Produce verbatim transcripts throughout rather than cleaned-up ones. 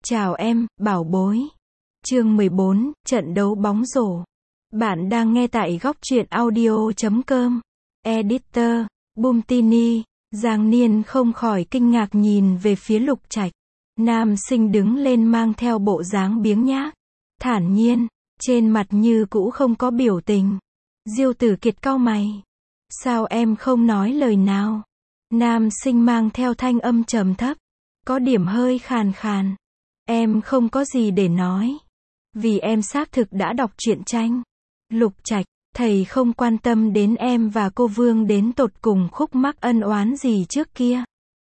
Chào em, bảo bối. Chương mười bốn, trận đấu bóng rổ. Bạn đang nghe tại góc truyện audio chấm com. Editor, Bumtini. Giang Niên không khỏi kinh ngạc nhìn về phía Lục Trạch. Nam sinh đứng lên mang theo bộ dáng biếng nhác, thản nhiên, trên mặt như cũ không có biểu tình. Diêu Tử Kiệt cau mày. Sao em không nói lời nào? Nam sinh mang theo thanh âm trầm thấp, có điểm hơi khàn khàn. Em không có gì để nói. Vì em xác thực đã đọc truyện tranh. Lục Trạch, thầy không quan tâm đến em và cô Vương đến tột cùng khúc mắc ân oán gì trước kia.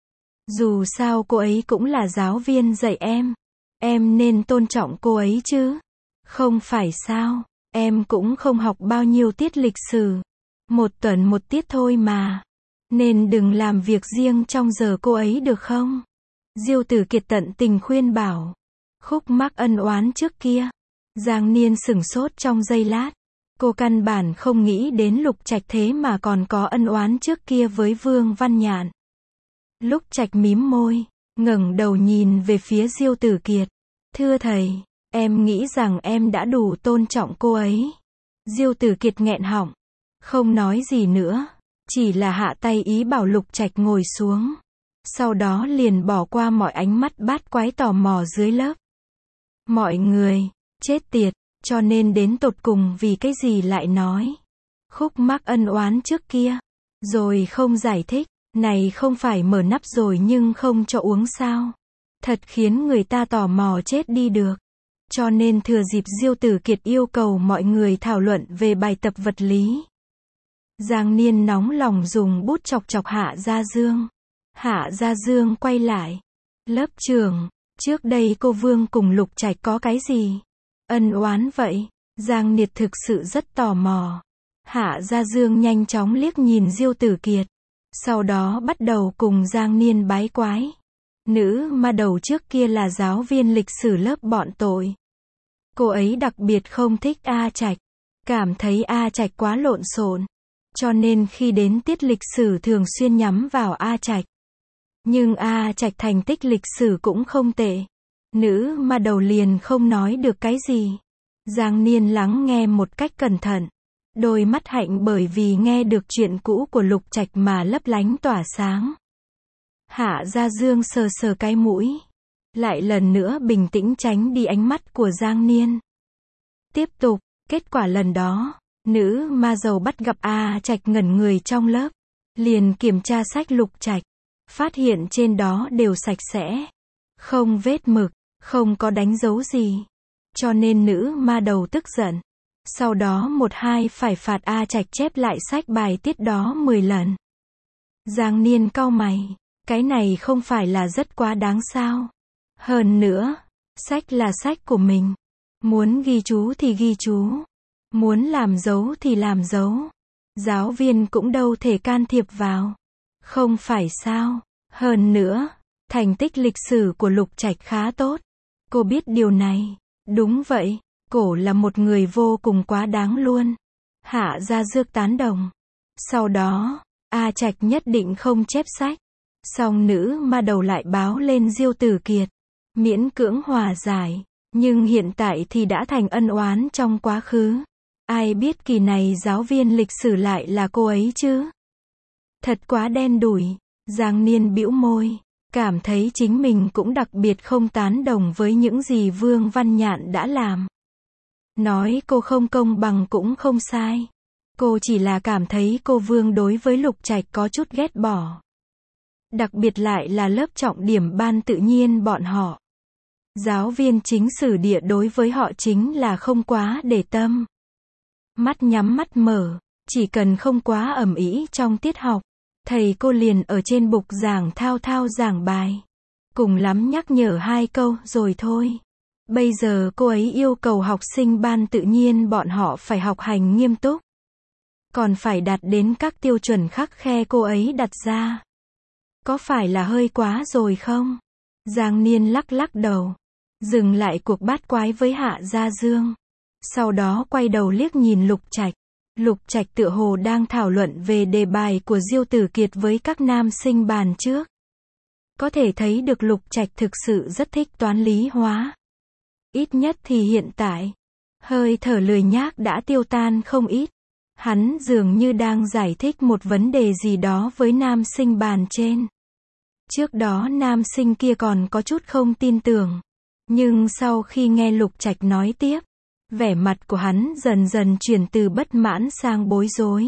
Dù sao cô ấy cũng là giáo viên dạy em. Em nên tôn trọng cô ấy chứ. Không phải sao, em cũng không học bao nhiêu tiết lịch sử. Một tuần một tiết thôi mà. Nên đừng làm việc riêng trong giờ cô ấy được không? Diêu Tử Kiệt tận tình khuyên bảo. Khúc mắc ân oán trước kia. Giang Niên sửng sốt trong giây lát. Cô căn bản không nghĩ đến Lục Trạch thế mà còn có ân oán trước kia với Vương Văn Nhạn. Lục Trạch mím môi, ngẩng đầu nhìn về phía Diêu Tử Kiệt. Thưa thầy, em nghĩ rằng em đã đủ tôn trọng cô ấy. Diêu Tử Kiệt nghẹn họng, không nói gì nữa, chỉ là hạ tay ý bảo Lục Trạch ngồi xuống. Sau đó liền bỏ qua mọi ánh mắt bát quái tò mò dưới lớp. Mọi người, chết tiệt, cho nên đến tột cùng vì cái gì lại nói khúc mắc ân oán trước kia, rồi không giải thích, này không phải mở nắp rồi nhưng không cho uống sao? Thật khiến người ta tò mò chết đi được. Cho nên thừa dịp Diêu Tử Kiệt yêu cầu mọi người thảo luận về bài tập vật lý. Giang Niên nóng lòng dùng bút chọc chọc Hạ Gia Dương. Hạ Gia Dương quay lại. Lớp trưởng, trước đây cô Vương cùng Lục Trạch có cái gì ân oán vậy? Giang Niệt thực sự rất tò mò. Hạ Gia Dương nhanh chóng liếc nhìn Diêu Tử Kiệt. Sau đó bắt đầu cùng Giang Niên bái quái. Nữ ma đầu trước kia là giáo viên lịch sử lớp bọn tội. Cô ấy đặc biệt không thích A Trạch. Cảm thấy A Trạch quá lộn xộn. Cho nên khi đến tiết lịch sử thường xuyên nhắm vào A Trạch. Nhưng A Trạch thành tích lịch sử cũng không tệ. Nữ ma đầu liền không nói được cái gì. Giang Niên lắng nghe một cách cẩn thận. Đôi mắt hạnh bởi vì nghe được chuyện cũ của Lục Trạch mà lấp lánh tỏa sáng. Hạ Gia Dương sờ sờ cái mũi. Lại lần nữa bình tĩnh tránh đi ánh mắt của Giang Niên. Tiếp tục, kết quả lần đó, nữ ma dầu bắt gặp A Trạch ngẩn người trong lớp. Liền kiểm tra sách Lục Trạch. Phát hiện trên đó đều sạch sẽ. Không vết mực, không có đánh dấu gì. Cho nên nữ ma đầu tức giận. Sau đó một hai phải phạt A Trạch chép lại sách bài tiết đó mười lần. Giang Niên cau mày. Cái này không phải là rất quá đáng sao? Hơn nữa, sách là sách của mình. Muốn ghi chú thì ghi chú. Muốn làm dấu thì làm dấu. Giáo viên cũng đâu thể can thiệp vào. Không phải sao? Hơn nữa, thành tích lịch sử của Lục Trạch khá tốt. Cô biết điều này. Đúng vậy, cổ là một người vô cùng quá đáng luôn. Hạ Gia Dương tán đồng. Sau đó, A Trạch nhất định không chép sách. Song nữ ma đầu lại báo lên Diêu Tử Kiệt. Miễn cưỡng hòa giải. Nhưng hiện tại thì đã thành ân oán trong quá khứ. Ai biết kỳ này giáo viên lịch sử lại là cô ấy chứ? Thật quá đen đủi. Giang Niên bĩu môi. Cảm thấy chính mình cũng đặc biệt không tán đồng với những gì Vương Văn Nhạn đã làm. Nói cô không công bằng cũng không sai. Cô chỉ là cảm thấy cô Vương đối với Lục Trạch có chút ghét bỏ. Đặc biệt lại là lớp trọng điểm ban tự nhiên bọn họ. Giáo viên chính sử địa đối với họ chính là không quá để tâm. Mắt nhắm mắt mở, chỉ cần không quá ầm ĩ trong tiết học. Thầy cô liền ở trên bục giảng thao thao giảng bài. Cùng lắm nhắc nhở hai câu rồi thôi. Bây giờ cô ấy yêu cầu học sinh ban tự nhiên bọn họ phải học hành nghiêm túc. Còn phải đạt đến các tiêu chuẩn khắt khe cô ấy đặt ra. Có phải là hơi quá rồi không? Giang Niên lắc lắc đầu. Dừng lại cuộc bát quái với Hạ Gia Dương. Sau đó quay đầu liếc nhìn Lục Trạch. Lục Trạch tựa hồ đang thảo luận về đề bài của Diêu Tử Kiệt với các nam sinh bàn trước. Có thể thấy được Lục Trạch thực sự rất thích toán lý hóa. Ít nhất thì hiện tại, hơi thở lười nhác đã tiêu tan không ít. Hắn dường như đang giải thích một vấn đề gì đó với nam sinh bàn trên. Trước đó nam sinh kia còn có chút không tin tưởng. Nhưng sau khi nghe Lục Trạch nói tiếp, vẻ mặt của hắn dần dần chuyển từ bất mãn sang bối rối.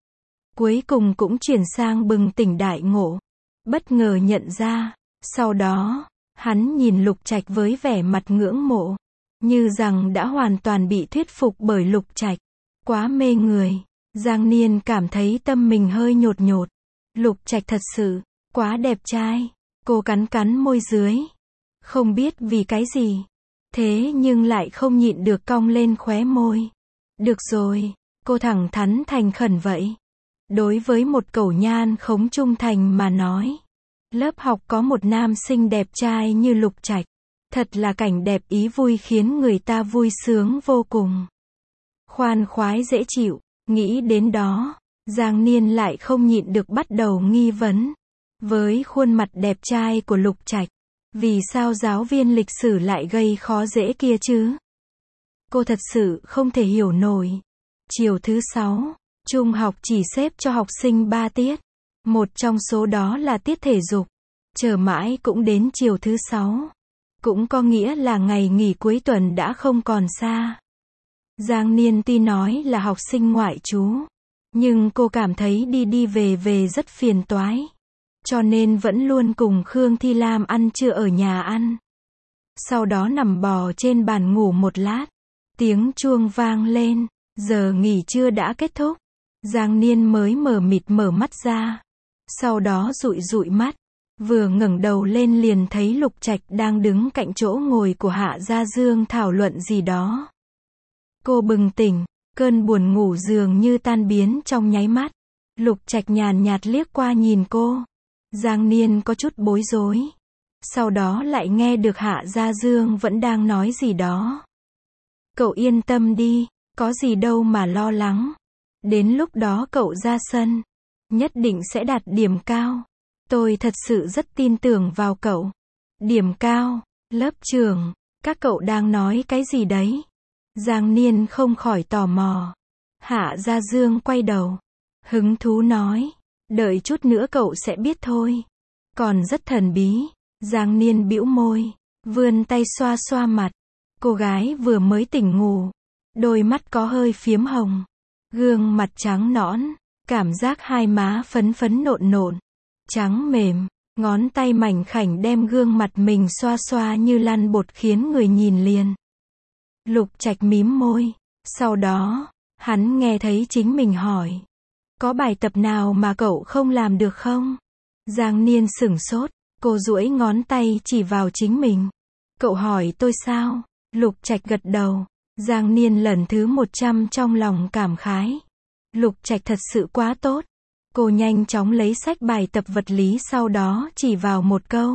Cuối cùng cũng chuyển sang bừng tỉnh đại ngộ. Bất ngờ nhận ra. Sau đó, hắn nhìn Lục Trạch với vẻ mặt ngưỡng mộ. Như rằng đã hoàn toàn bị thuyết phục bởi Lục Trạch. Quá mê người. Giang Niên cảm thấy tâm mình hơi nhột nhột. Lục Trạch thật sự, quá đẹp trai. Cô cắn cắn môi dưới. Không biết vì cái gì. Thế nhưng lại không nhịn được cong lên khóe môi. Được rồi, cô thẳng thắn thành khẩn vậy. Đối với một cẩu nhan khống trung thành mà nói. Lớp học có một nam sinh đẹp trai như Lục Trạch. Thật là cảnh đẹp ý vui khiến người ta vui sướng vô cùng. Khoan khoái dễ chịu, nghĩ đến đó, Giang Niên lại không nhịn được bắt đầu nghi vấn. Với khuôn mặt đẹp trai của Lục Trạch, vì sao giáo viên lịch sử lại gây khó dễ kia chứ? Cô thật sự không thể hiểu nổi. Chiều thứ sáu, trung học chỉ xếp cho học sinh ba tiết. Một trong số đó là tiết thể dục. Chờ mãi cũng đến chiều thứ sáu. Cũng có nghĩa là ngày nghỉ cuối tuần đã không còn xa. Giang Niên tuy nói là học sinh ngoại trú, nhưng cô cảm thấy đi đi về về rất phiền toái. Cho nên vẫn luôn cùng Khương Thi Lam ăn trưa ở nhà ăn. Sau đó nằm bò trên bàn ngủ một lát. Tiếng chuông vang lên, giờ nghỉ trưa đã kết thúc. Giang Niên mới mờ mịt mở mắt ra. Sau đó dụi dụi mắt. Vừa ngẩng đầu lên liền thấy Lục Trạch đang đứng cạnh chỗ ngồi của Hạ Gia Dương thảo luận gì đó. Cô bừng tỉnh, cơn buồn ngủ dường như tan biến trong nháy mắt. Lục Trạch nhàn nhạt liếc qua nhìn cô. Giang Niên có chút bối rối. Sau đó lại nghe được Hạ Gia Dương vẫn đang nói gì đó. Cậu yên tâm đi, có gì đâu mà lo lắng. Đến lúc đó cậu ra sân, nhất định sẽ đạt điểm cao. Tôi thật sự rất tin tưởng vào cậu. Điểm cao, lớp trưởng, các cậu đang nói cái gì đấy? Giang Niên không khỏi tò mò. Hạ Gia Dương quay đầu, hứng thú nói, đợi chút nữa cậu sẽ biết thôi. Còn rất thần bí. Giang Niên bĩu môi, vươn tay xoa xoa mặt. Cô gái vừa mới tỉnh ngủ, đôi mắt có hơi phiếm hồng, gương mặt trắng nõn, cảm giác hai má phấn phấn nộn nộn, trắng mềm, ngón tay mảnh khảnh đem gương mặt mình xoa xoa như lăn bột khiến người nhìn liền. Lục Trạch mím môi, sau đó, hắn nghe thấy chính mình hỏi. Có bài tập nào mà cậu không làm được không? Giang Niên sửng sốt, cô duỗi ngón tay chỉ vào chính mình. Cậu hỏi tôi sao? Lục Trạch gật đầu. Giang Niên lần thứ một trăm trong lòng cảm khái. Lục Trạch thật sự quá tốt. Cô nhanh chóng lấy sách bài tập vật lý sau đó chỉ vào một câu.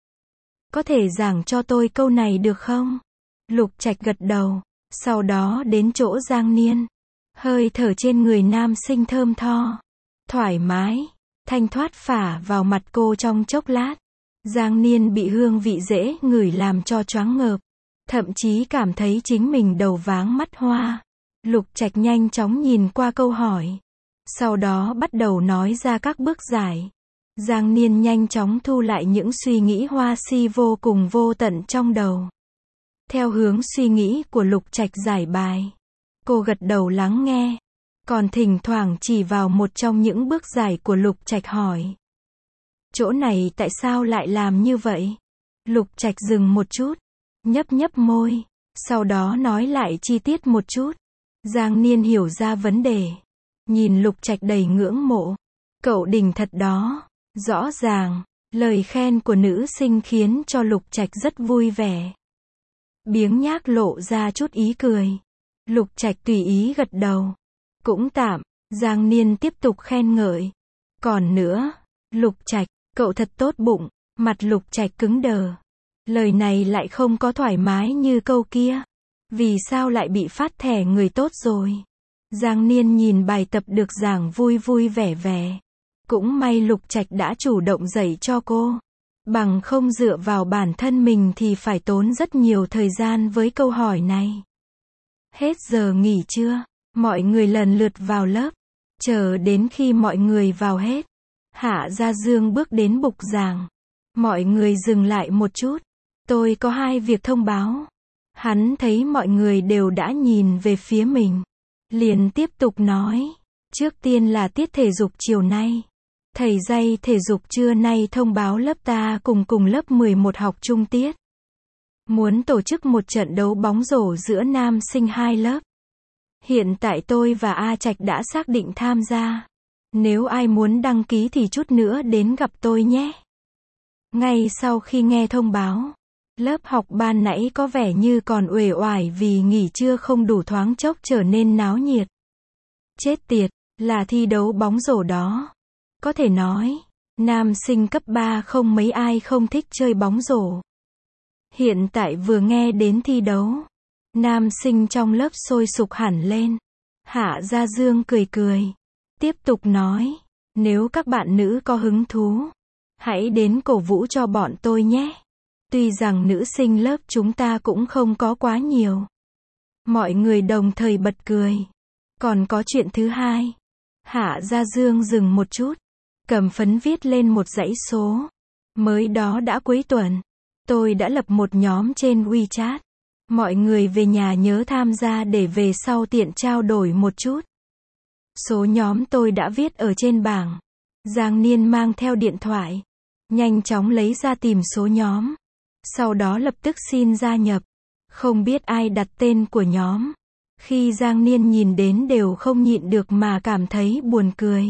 Có thể giảng cho tôi câu này được không? Lục Trạch gật đầu. Sau đó đến chỗ Giang Niên. Hơi thở trên người nam sinh thơm tho. Thoải mái. Thanh thoát phả vào mặt cô trong chốc lát. Giang Niên bị hương vị dễ ngửi làm cho choáng ngợp. Thậm chí cảm thấy chính mình đầu váng mắt hoa. Lục Trạch nhanh chóng nhìn qua câu hỏi. Sau đó bắt đầu nói ra các bước giải. Giang Niên nhanh chóng thu lại những suy nghĩ hoa si vô cùng vô tận trong đầu. Theo hướng suy nghĩ của Lục Trạch giải bài. Cô gật đầu lắng nghe. Còn thỉnh thoảng chỉ vào một trong những bước giải của Lục Trạch hỏi. Chỗ này tại sao lại làm như vậy? Lục Trạch dừng một chút. Nhấp nhấp môi. Sau đó nói lại chi tiết một chút. Giang Niên hiểu ra vấn đề. Nhìn Lục Trạch đầy ngưỡng mộ. Cậu đỉnh thật đó. Rõ ràng, lời khen của nữ sinh khiến cho Lục Trạch rất vui vẻ. Biếng nhác lộ ra chút ý cười. Lục Trạch tùy ý gật đầu. Cũng tạm. Giang Niên tiếp tục khen ngợi. Còn nữa, Lục Trạch, cậu thật tốt bụng. Mặt Lục Trạch cứng đờ. Lời này lại không có thoải mái như câu kia. Vì sao lại bị phát thẻ người tốt rồi? Giang Niên nhìn bài tập được giảng vui vui vẻ vẻ. Cũng may Lục Trạch đã chủ động dạy cho cô. Bằng không dựa vào bản thân mình thì phải tốn rất nhiều thời gian với câu hỏi này. Hết giờ nghỉ trưa, mọi người lần lượt vào lớp. Chờ đến khi mọi người vào hết, Hạ Gia Dương bước đến bục giảng. Mọi người dừng lại một chút. Tôi có hai việc thông báo. Hắn thấy mọi người đều đã nhìn về phía mình. Liền tiếp tục nói. Trước tiên là tiết thể dục chiều nay. Thầy dạy thể dục trưa nay thông báo lớp ta cùng cùng lớp mười một học chung tiết. Muốn tổ chức một trận đấu bóng rổ giữa nam sinh hai lớp. Hiện tại tôi và A Trạch đã xác định tham gia. Nếu ai muốn đăng ký thì chút nữa đến gặp tôi nhé. Ngay sau khi nghe thông báo, lớp học ban nãy có vẻ như còn uể oải vì nghỉ trưa không đủ, thoáng chốc trở nên náo nhiệt. Chết tiệt, là thi đấu bóng rổ đó. Có thể nói, nam sinh cấp ba không mấy ai không thích chơi bóng rổ. Hiện tại vừa nghe đến thi đấu, nam sinh trong lớp sôi sục hẳn lên. Hạ Gia Dương cười cười, tiếp tục nói, nếu các bạn nữ có hứng thú, hãy đến cổ vũ cho bọn tôi nhé. Tuy rằng nữ sinh lớp chúng ta cũng không có quá nhiều. Mọi người đồng thời bật cười. Còn có chuyện thứ hai. Hạ Gia Dương dừng một chút, cầm phấn viết lên một dãy số. Mới đó đã cuối tuần, tôi đã lập một nhóm trên WeChat. Mọi người về nhà nhớ tham gia để về sau tiện trao đổi một chút. Số nhóm tôi đã viết ở trên bảng. Giang Niên mang theo điện thoại, nhanh chóng lấy ra tìm số nhóm. Sau đó lập tức xin gia nhập. Không biết ai đặt tên của nhóm. Khi Giang Niên nhìn đến đều không nhịn được mà cảm thấy buồn cười.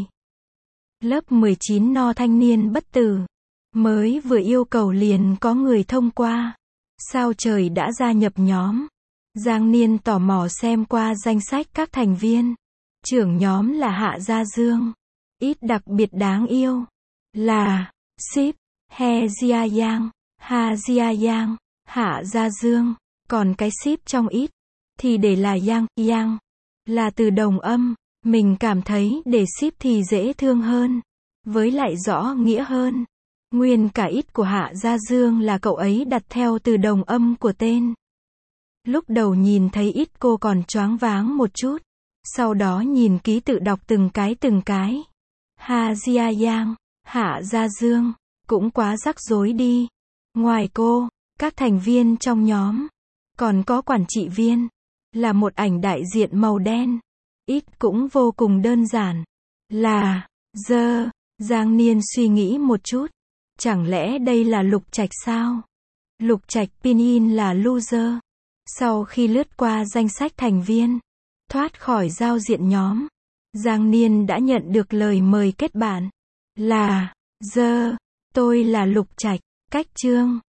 Lớp mười chín no thanh niên bất tử. Mới vừa yêu cầu liền có người thông qua. Sao trời đã gia nhập nhóm. Giang Niên tò mò xem qua danh sách các thành viên. Trưởng nhóm là Hạ Gia Dương. Ít đặc biệt đáng yêu là Sip, He Jia Yang, Ha Jia Yang, Hạ Gia Dương. Còn cái Sip trong ít thì để là Yang, Yang là từ đồng âm. Mình cảm thấy để Sip thì dễ thương hơn, với lại rõ nghĩa hơn. Nguyên cả ít của Hạ Gia Dương là cậu ấy đặt theo từ đồng âm của tên. Lúc đầu nhìn thấy ít cô còn choáng váng một chút. Sau đó nhìn ký tự đọc từng cái từng cái. Ha Jia Yang, Hạ Gia Dương, cũng quá rắc rối đi. Ngoài cô, các thành viên trong nhóm, còn có quản trị viên, là một ảnh đại diện màu đen. Ít cũng vô cùng đơn giản. Là, dơ, Giang Niên suy nghĩ một chút. Chẳng lẽ đây là Lục Trạch sao? Lục Trạch Pinin là loser. Sau khi lướt qua danh sách thành viên, thoát khỏi giao diện nhóm, Giang Niên đã nhận được lời mời kết bạn. Là, dơ, tôi là Lục Trạch, cách chương.